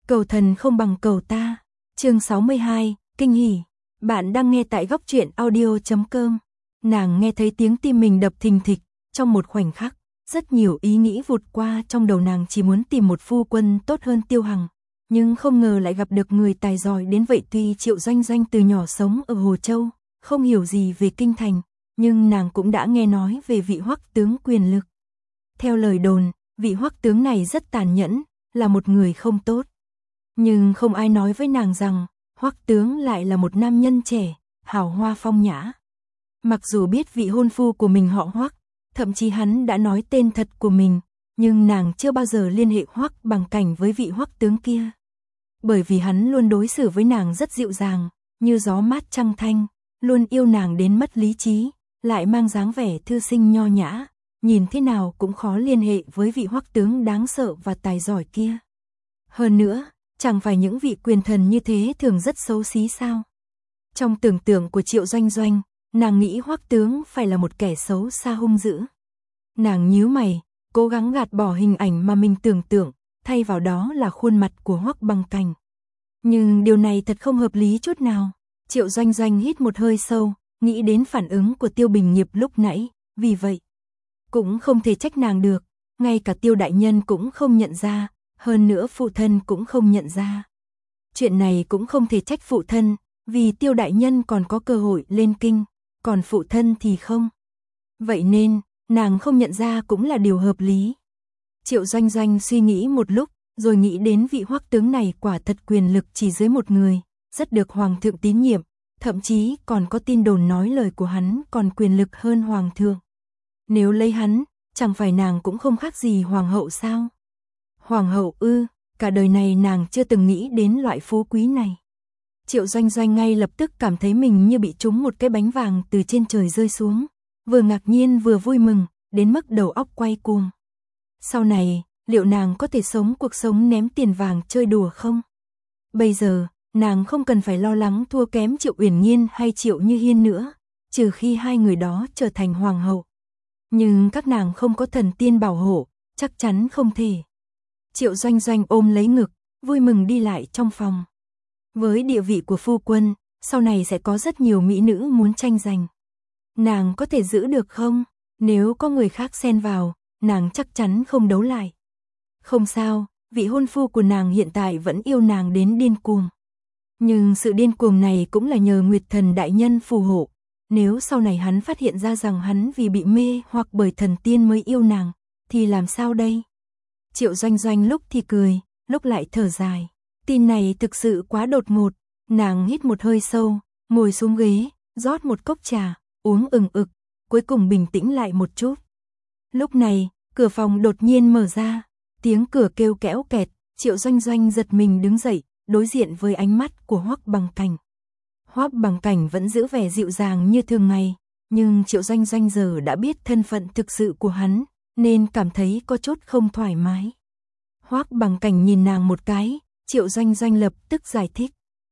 Cầu thần không bằng cầu ta. Chương 62, kinh hỉ. Bạn đang nghe tại góc truyện audio.com. Nàng nghe thấy tiếng tim mình đập thình thịch, trong một khoảnh khắc, rất nhiều ý nghĩ vụt qua trong đầu nàng, chỉ muốn tìm một phu quân tốt hơn Tiêu Hằng, nhưng không ngờ lại gặp được người tài giỏi đến vậy. Tuy Triệu Doanh Doanh từ nhỏ sống ở Hồ Châu, không hiểu gì về kinh thành, nhưng nàng cũng đã nghe nói về vị Hoắc tướng quyền lực. Theo lời đồn, vị Hoắc tướng này rất tàn nhẫn, là một người không tốt. Nhưng không ai nói với nàng rằng, Hoắc tướng lại là một nam nhân trẻ, hào hoa phong nhã. Mặc dù biết vị hôn phu của mình họ Hoắc, thậm chí hắn đã nói tên thật của mình, nhưng nàng chưa bao giờ liên hệ Hoắc Bằng Cảnh với vị Hoắc tướng kia. Bởi vì hắn luôn đối xử với nàng rất dịu dàng, như gió mát trăng thanh, luôn yêu nàng đến mất lý trí, lại mang dáng vẻ thư sinh nho nhã, nhìn thế nào cũng khó liên hệ với vị Hoắc tướng đáng sợ và tài giỏi kia. Hơn nữa, chẳng phải những vị quyền thần như thế thường rất xấu xí sao? Trong tưởng tượng của Triệu Doanh Doanh, nàng nghĩ Hoắc tướng phải là một kẻ xấu xa hung dữ. Nàng nhíu mày, cố gắng gạt bỏ hình ảnh mà mình tưởng tượng, thay vào đó là khuôn mặt của Hoắc Bằng Cảnh. Nhưng điều này thật không hợp lý chút nào. Triệu Doanh Doanh hít một hơi sâu, nghĩ đến phản ứng của Tiêu Bình Nghiệp lúc nãy, vì vậy cũng không thể trách nàng được, ngay cả Tiêu đại nhân cũng không nhận ra, hơn nữa phụ thân cũng không nhận ra. Chuyện này cũng không thể trách phụ thân, vì Tiêu đại nhân còn có cơ hội lên kinh, còn phụ thân thì không. Vậy nên, nàng không nhận ra cũng là điều hợp lý. Triệu Doanh Doanh suy nghĩ một lúc, rồi nghĩ đến vị Hoắc tướng này quả thật quyền lực chỉ dưới một người, rất được hoàng thượng tín nhiệm, thậm chí còn có tin đồn nói lời của hắn còn quyền lực hơn hoàng thượng. Nếu lấy hắn, chẳng phải nàng cũng không khác gì hoàng hậu sao? Hoàng hậu ư? Cả đời này nàng chưa từng nghĩ đến loại phú quý này. Triệu Doanh Doanh ngay lập tức cảm thấy mình như bị trúng một cái bánh vàng từ trên trời rơi xuống, vừa ngạc nhiên vừa vui mừng, đến mức đầu óc quay cuồng. Sau này, liệu nàng có thể sống cuộc sống ném tiền vàng chơi đùa không? Bây giờ, nàng không cần phải lo lắng thua kém Triệu Uyển Nhiên hay Triệu Như Hiên nữa, trừ khi hai người đó trở thành hoàng hậu. Nhưng các nàng không có thần tiên bảo hộ, chắc chắn không thể. Triệu Doanh Doanh ôm lấy ngực, vui mừng đi lại trong phòng. Với địa vị của phu quân, sau này sẽ có rất nhiều mỹ nữ muốn tranh giành. Nàng có thể giữ được không? Nếu có người khác xen vào, nàng chắc chắn không đấu lại. Không sao, vị hôn phu của nàng hiện tại vẫn yêu nàng đến điên cuồng. Nhưng sự điên cuồng này cũng là nhờ Nguyệt Thần đại nhân phù hộ. Nếu sau này hắn phát hiện ra rằng hắn vì bị mê hoặc bởi thần tiên mới yêu nàng, thì làm sao đây? Triệu Doanh Doanh lúc thì cười, lúc lại thở dài. Tin này thực sự quá đột ngột. Nàng hít một hơi sâu, ngồi xuống ghế, rót một cốc trà, uống ừng ực, cuối cùng bình tĩnh lại một chút. Lúc này, cửa phòng đột nhiên mở ra, tiếng cửa kêu kẽo kẹt. Triệu Doanh Doanh giật mình đứng dậy, đối diện với ánh mắt của Hoắc Bằng Cảnh. Hoắc Bằng Cảnh vẫn giữ vẻ dịu dàng như thường ngày, nhưng Triệu Doanh Doanh giờ đã biết thân phận thực sự của hắn, nên cảm thấy có chút không thoải mái. Hoắc Bằng Cảnh nhìn nàng một cái, Triệu Doanh Doanh lập tức giải thích.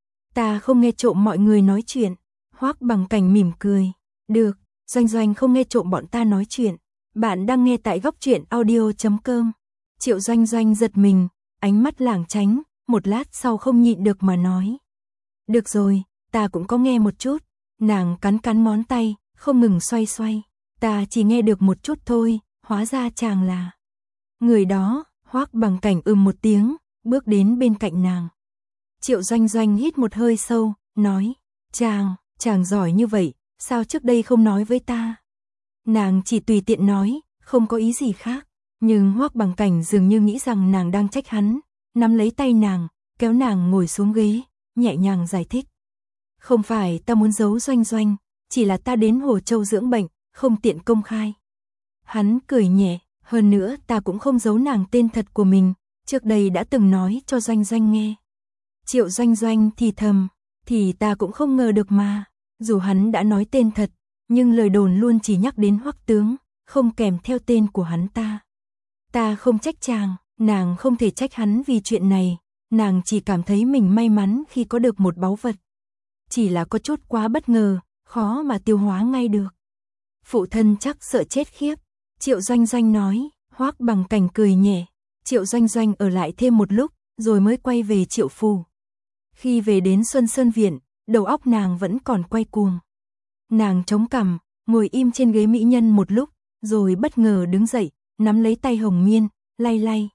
Ta không nghe trộm mọi người nói chuyện. Hoắc Bằng Cảnh mỉm cười. Được, Doanh Doanh không nghe trộm bọn ta nói chuyện. Bạn đang nghe tại góc truyện audio.com. Triệu Doanh Doanh giật mình, ánh mắt lảng tránh, một lát sau không nhịn được mà nói. Được rồi, ta cũng có nghe một chút. Nàng cắn cắn ngón tay, không ngừng xoay xoay. Ta chỉ nghe được một chút thôi, hóa ra chàng là người đó. Hoắc Bằng Cảnh một tiếng, bước đến bên cạnh nàng. Triệu Doanh Doanh hít một hơi sâu, nói, chàng giỏi như vậy, sao trước đây không nói với ta? Nàng chỉ tùy tiện nói, không có ý gì khác, nhưng Hoắc Bằng Cảnh dường như nghĩ rằng nàng đang trách hắn, nắm lấy tay nàng, kéo nàng ngồi xuống ghế, nhẹ nhàng giải thích. Không phải ta muốn giấu Doanh Doanh, chỉ là ta đến Hồ Châu dưỡng bệnh, không tiện công khai. Hắn cười nhẹ, hơn nữa ta cũng không giấu nàng tên thật của mình, trước đây đã từng nói cho Doanh Doanh nghe. Triệu Doanh Doanh thì thầm, thì ta cũng không ngờ được mà, dù hắn đã nói tên thật, nhưng lời đồn luôn chỉ nhắc đến Hoắc tướng, không kèm theo tên của hắn ta. Ta không trách chàng, nàng không thể trách hắn vì chuyện này, nàng chỉ cảm thấy mình may mắn khi có được một báu vật. Chỉ là có chút quá bất ngờ, khó mà tiêu hóa ngay được. Phụ thân chắc sợ chết khiếp. Triệu Doanh Doanh nói. Hoắc Bằng Cảnh cười nhẹ. Triệu Doanh Doanh ở lại thêm một lúc, rồi mới quay về Triệu phủ. Khi về đến Xuân Sơn Viện, đầu óc nàng vẫn còn quay cuồng. Nàng chống cằm, ngồi im trên ghế mỹ nhân một lúc, rồi bất ngờ đứng dậy, nắm lấy tay Hồng Miên, lay lay.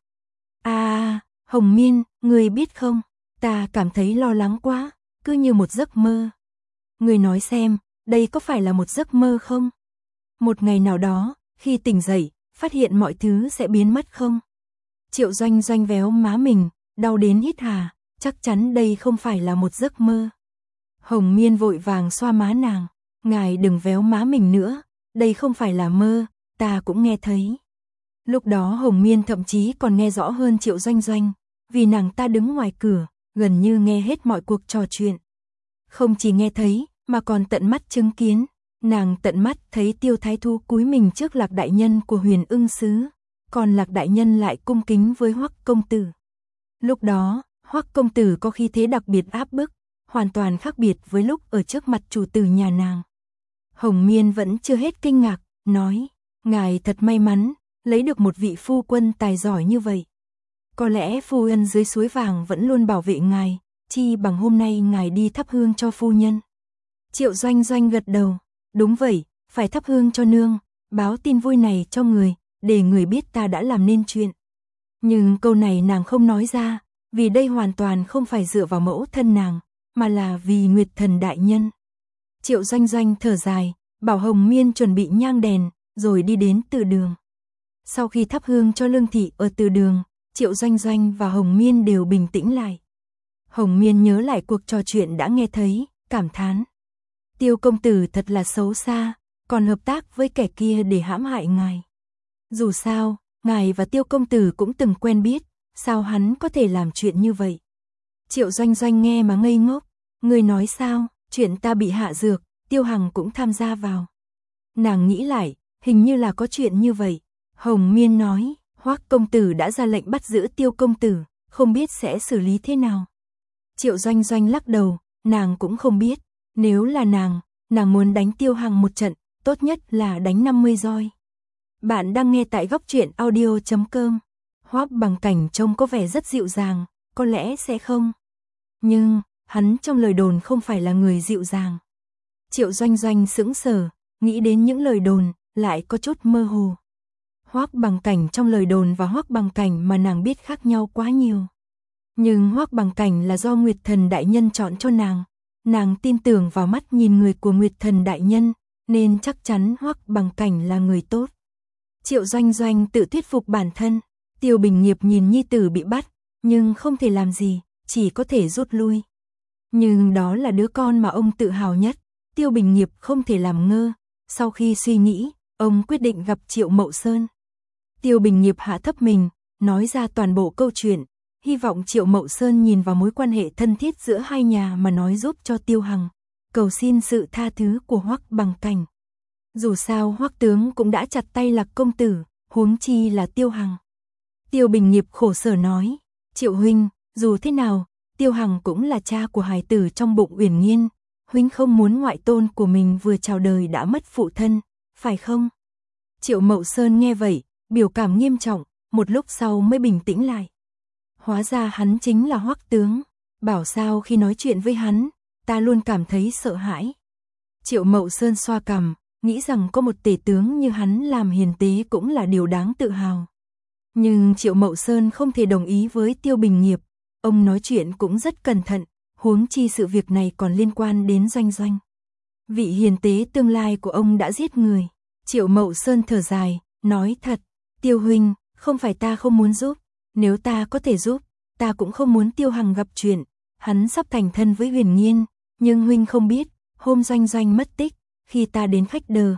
Hồng Miên, người biết không, ta cảm thấy lo lắng quá, cứ như một giấc mơ. Người nói xem, đây có phải là một giấc mơ không? Một ngày nào đó, khi tỉnh dậy, phát hiện mọi thứ sẽ biến mất không? Triệu Doanh Doanh véo má mình, đau đến hít hà, chắc chắn đây không phải là một giấc mơ. Hồng Miên vội vàng xoa má nàng, ngài đừng véo má mình nữa, đây không phải là mơ, ta cũng nghe thấy. Lúc đó Hồng Miên thậm chí còn nghe rõ hơn Triệu Doanh Doanh, vì nàng ta đứng ngoài cửa, gần như nghe hết mọi cuộc trò chuyện. Không chỉ nghe thấy, mà còn tận mắt chứng kiến, nàng tận mắt thấy Tiêu Thái Thu cúi mình trước Lạc đại nhân của Huyền Ưng xứ, còn Lạc đại nhân lại cung kính với Hoắc công tử. Lúc đó, Hoắc công tử có khí thế đặc biệt áp bức, hoàn toàn khác biệt với lúc ở trước mặt chủ tử nhà nàng. Hồng Miên vẫn chưa hết kinh ngạc, nói, ngài thật may mắn, lấy được một vị phu quân tài giỏi như vậy. Có lẽ phu nhân dưới suối vàng vẫn luôn bảo vệ ngài, chi bằng hôm nay ngài đi thắp hương cho phu nhân. Triệu Doanh Doanh gật đầu, đúng vậy, phải thắp hương cho nương, báo tin vui này cho người, để người biết ta đã làm nên chuyện. Nhưng câu này nàng không nói ra, vì đây hoàn toàn không phải dựa vào mẫu thân nàng, mà là vì Nguyệt Thần đại nhân. Triệu Doanh Doanh thở dài, bảo Hồng Miên chuẩn bị nhang đèn, rồi đi đến từ đường. Sau khi thắp hương cho Lương thị ở từ đường, Triệu Doanh Doanh và Hồng Miên đều bình tĩnh lại. Hồng Miên nhớ lại cuộc trò chuyện đã nghe thấy, cảm thán. Tiêu công tử thật là xấu xa, còn hợp tác với kẻ kia để hãm hại ngài. Dù sao, ngài và Tiêu công tử cũng từng quen biết, sao hắn có thể làm chuyện như vậy? Triệu Doanh Doanh nghe mà ngây ngốc, người nói sao, chuyện ta bị hạ dược, Tiêu Hằng cũng tham gia vào. Nàng nghĩ lại, hình như là có chuyện như vậy. Hồng Miên nói, Hoắc công tử đã ra lệnh bắt giữ Tiêu công tử, không biết sẽ xử lý thế nào. Triệu Doanh Doanh lắc đầu, nàng cũng không biết, nếu là nàng muốn đánh Tiêu Hằng một trận, tốt nhất là đánh 50 roi. Bạn đang nghe tại góc truyện audio.com. Hoắc Bằng Cảnh trông có vẻ rất dịu dàng, có lẽ sẽ không. Nhưng, hắn trong lời đồn không phải là người dịu dàng. Triệu Doanh Doanh sững sờ, nghĩ đến những lời đồn, lại có chút mơ hồ. Hoắc Bằng Cảnh trong lời đồn và Hoắc Bằng Cảnh mà nàng biết khác nhau quá nhiều. Nhưng Hoắc Bằng Cảnh là do Nguyệt Thần đại nhân chọn cho nàng tin tưởng vào mắt nhìn người của Nguyệt Thần đại nhân, nên chắc chắn Hoắc Bằng Cảnh là người tốt. Triệu Doanh Doanh tự thuyết phục bản thân, Tiêu Bình Nghiệp nhìn nhi tử bị bắt, nhưng không thể làm gì, chỉ có thể rút lui. Nhưng đó là đứa con mà ông tự hào nhất, Tiêu Bình Nghiệp không thể làm ngơ, sau khi suy nghĩ, ông quyết định gặp Triệu Mậu Sơn. Tiêu Bình Nghiệp hạ thấp mình, nói ra toàn bộ câu chuyện, hy vọng Triệu Mậu Sơn nhìn vào mối quan hệ thân thiết giữa hai nhà mà nói giúp cho Tiêu Hằng, cầu xin sự tha thứ của Hoắc Bằng Cảnh. Dù sao Hoắc tướng cũng đã chặt tay Lạc công tử, huống chi là Tiêu Hằng. Tiêu Bình Nghiệp khổ sở nói, Triệu huynh, dù thế nào, Tiêu Hằng cũng là cha của hài tử trong bụng Uyển Nghiên, huynh không muốn ngoại tôn của mình vừa chào đời đã mất phụ thân, phải không? Triệu Mậu Sơn nghe vậy, biểu cảm nghiêm trọng, một lúc sau mới bình tĩnh lại. Hóa ra hắn chính là Hoắc tướng, bảo sao khi nói chuyện với hắn, ta luôn cảm thấy sợ hãi. Triệu Mậu Sơn xoa cằm, nghĩ rằng có một tể tướng như hắn làm hiền tế cũng là điều đáng tự hào. Nhưng Triệu Mậu Sơn không thể đồng ý với Tiêu Bình Nghiệp, ông nói chuyện cũng rất cẩn thận, huống chi sự việc này còn liên quan đến Doanh Doanh. Vị hiền tế tương lai của ông đã giết người. Triệu Mậu Sơn thở dài, nói thật, Tiêu huynh, không phải ta không muốn giúp, nếu ta có thể giúp, ta cũng không muốn Tiêu Hằng gặp chuyện, hắn sắp thành thân với Huyền Nghiên, nhưng huynh không biết, hôm Doanh Doanh mất tích, khi ta đến khách đờ,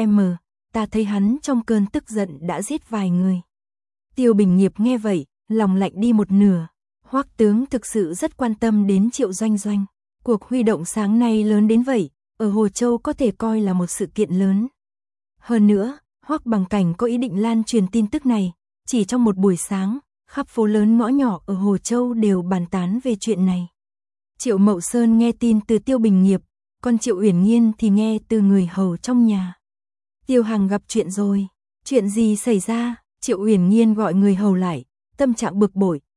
ta thấy hắn trong cơn tức giận đã giết vài người. Tiêu Bình Nghiệp nghe vậy, lòng lạnh đi một nửa. Hoắc tướng thực sự rất quan tâm đến Triệu Doanh Doanh. Cuộc huy động sáng nay lớn đến vậy, ở Hồ Châu có thể coi là một sự kiện lớn. Hơn nữa, Hoắc Bằng Cảnh có ý định lan truyền tin tức này, chỉ trong một buổi sáng, khắp phố lớn ngõ nhỏ ở Hồ Châu đều bàn tán về chuyện này. Triệu Mậu Sơn nghe tin từ Tiêu Bình Nghiệp, còn Triệu Uyển Nghiên thì nghe từ người hầu trong nhà. Tiêu Hằng gặp chuyện rồi, chuyện gì xảy ra? Triệu Uyển Nghiên gọi người hầu lại, tâm trạng bực bội,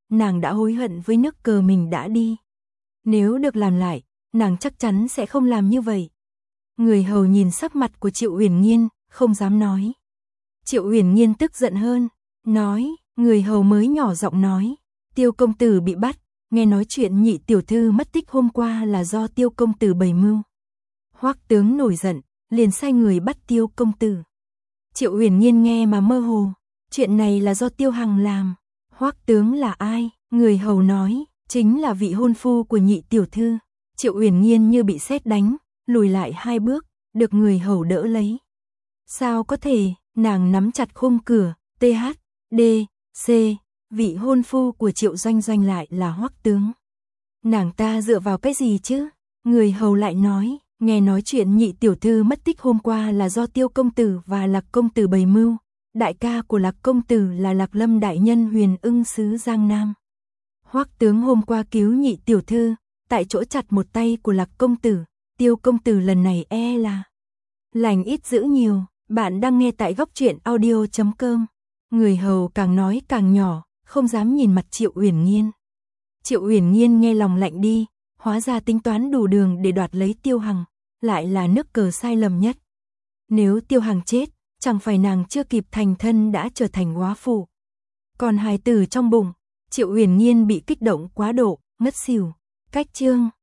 nàng đã hối hận với nước cờ mình đã đi. Nếu được làm lại, nàng chắc chắn sẽ không làm như vậy. Người hầu nhìn sắc mặt của Triệu Uyển Nhiên, không dám nói. Triệu Uyển Nhiên tức giận hơn, nói, người hầu mới nhỏ giọng nói, Tiêu công tử bị bắt, nghe nói chuyện nhị tiểu thư mất tích hôm qua là do Tiêu công tử bày mưu. Hoắc tướng nổi giận, liền sai người bắt Tiêu công tử. Triệu Uyển Nhiên nghe mà mơ hồ, chuyện này là do Tiêu Hằng làm. Hoắc tướng là ai? Người hầu nói, chính là vị hôn phu của nhị tiểu thư. Triệu Uyển Nhiên như bị sét đánh, lùi lại 2 bước, được người hầu đỡ lấy. Sao có thể? Nàng nắm chặt khung cửa, THD, C, vị hôn phu của Triệu Doanh Doanh lại là Hoắc tướng. Nàng ta dựa vào cái gì chứ? Người hầu lại nói, nghe nói chuyện nhị tiểu thư mất tích hôm qua là do Tiêu công tử và Lạc công tử bày mưu. Đại ca của Lạc công tử là Lạc Lâm đại nhân Huyền Ưng sứ Giang Nam. Hoắc tướng hôm qua cứu nhị tiểu thư, tại chỗ chặt một tay của Lạc công tử, Tiêu công tử lần này là lành ít dữ nhiều. Bạn đang nghe tại góc truyện audio.com. Người hầu càng nói càng nhỏ, không dám nhìn mặt Triệu Uyển Nhiên. Triệu Uyển Nhiên nghe lòng lạnh đi, hóa ra tính toán đủ đường để đoạt lấy Tiêu Hằng, lại là nước cờ sai lầm nhất. Nếu Tiêu Hằng chết, chẳng phải nàng chưa kịp thành thân đã trở thành góa phụ. Còn hài tử trong bụng, Triệu Uyển Nhiên bị kích động quá độ, ngất xỉu. Cách chương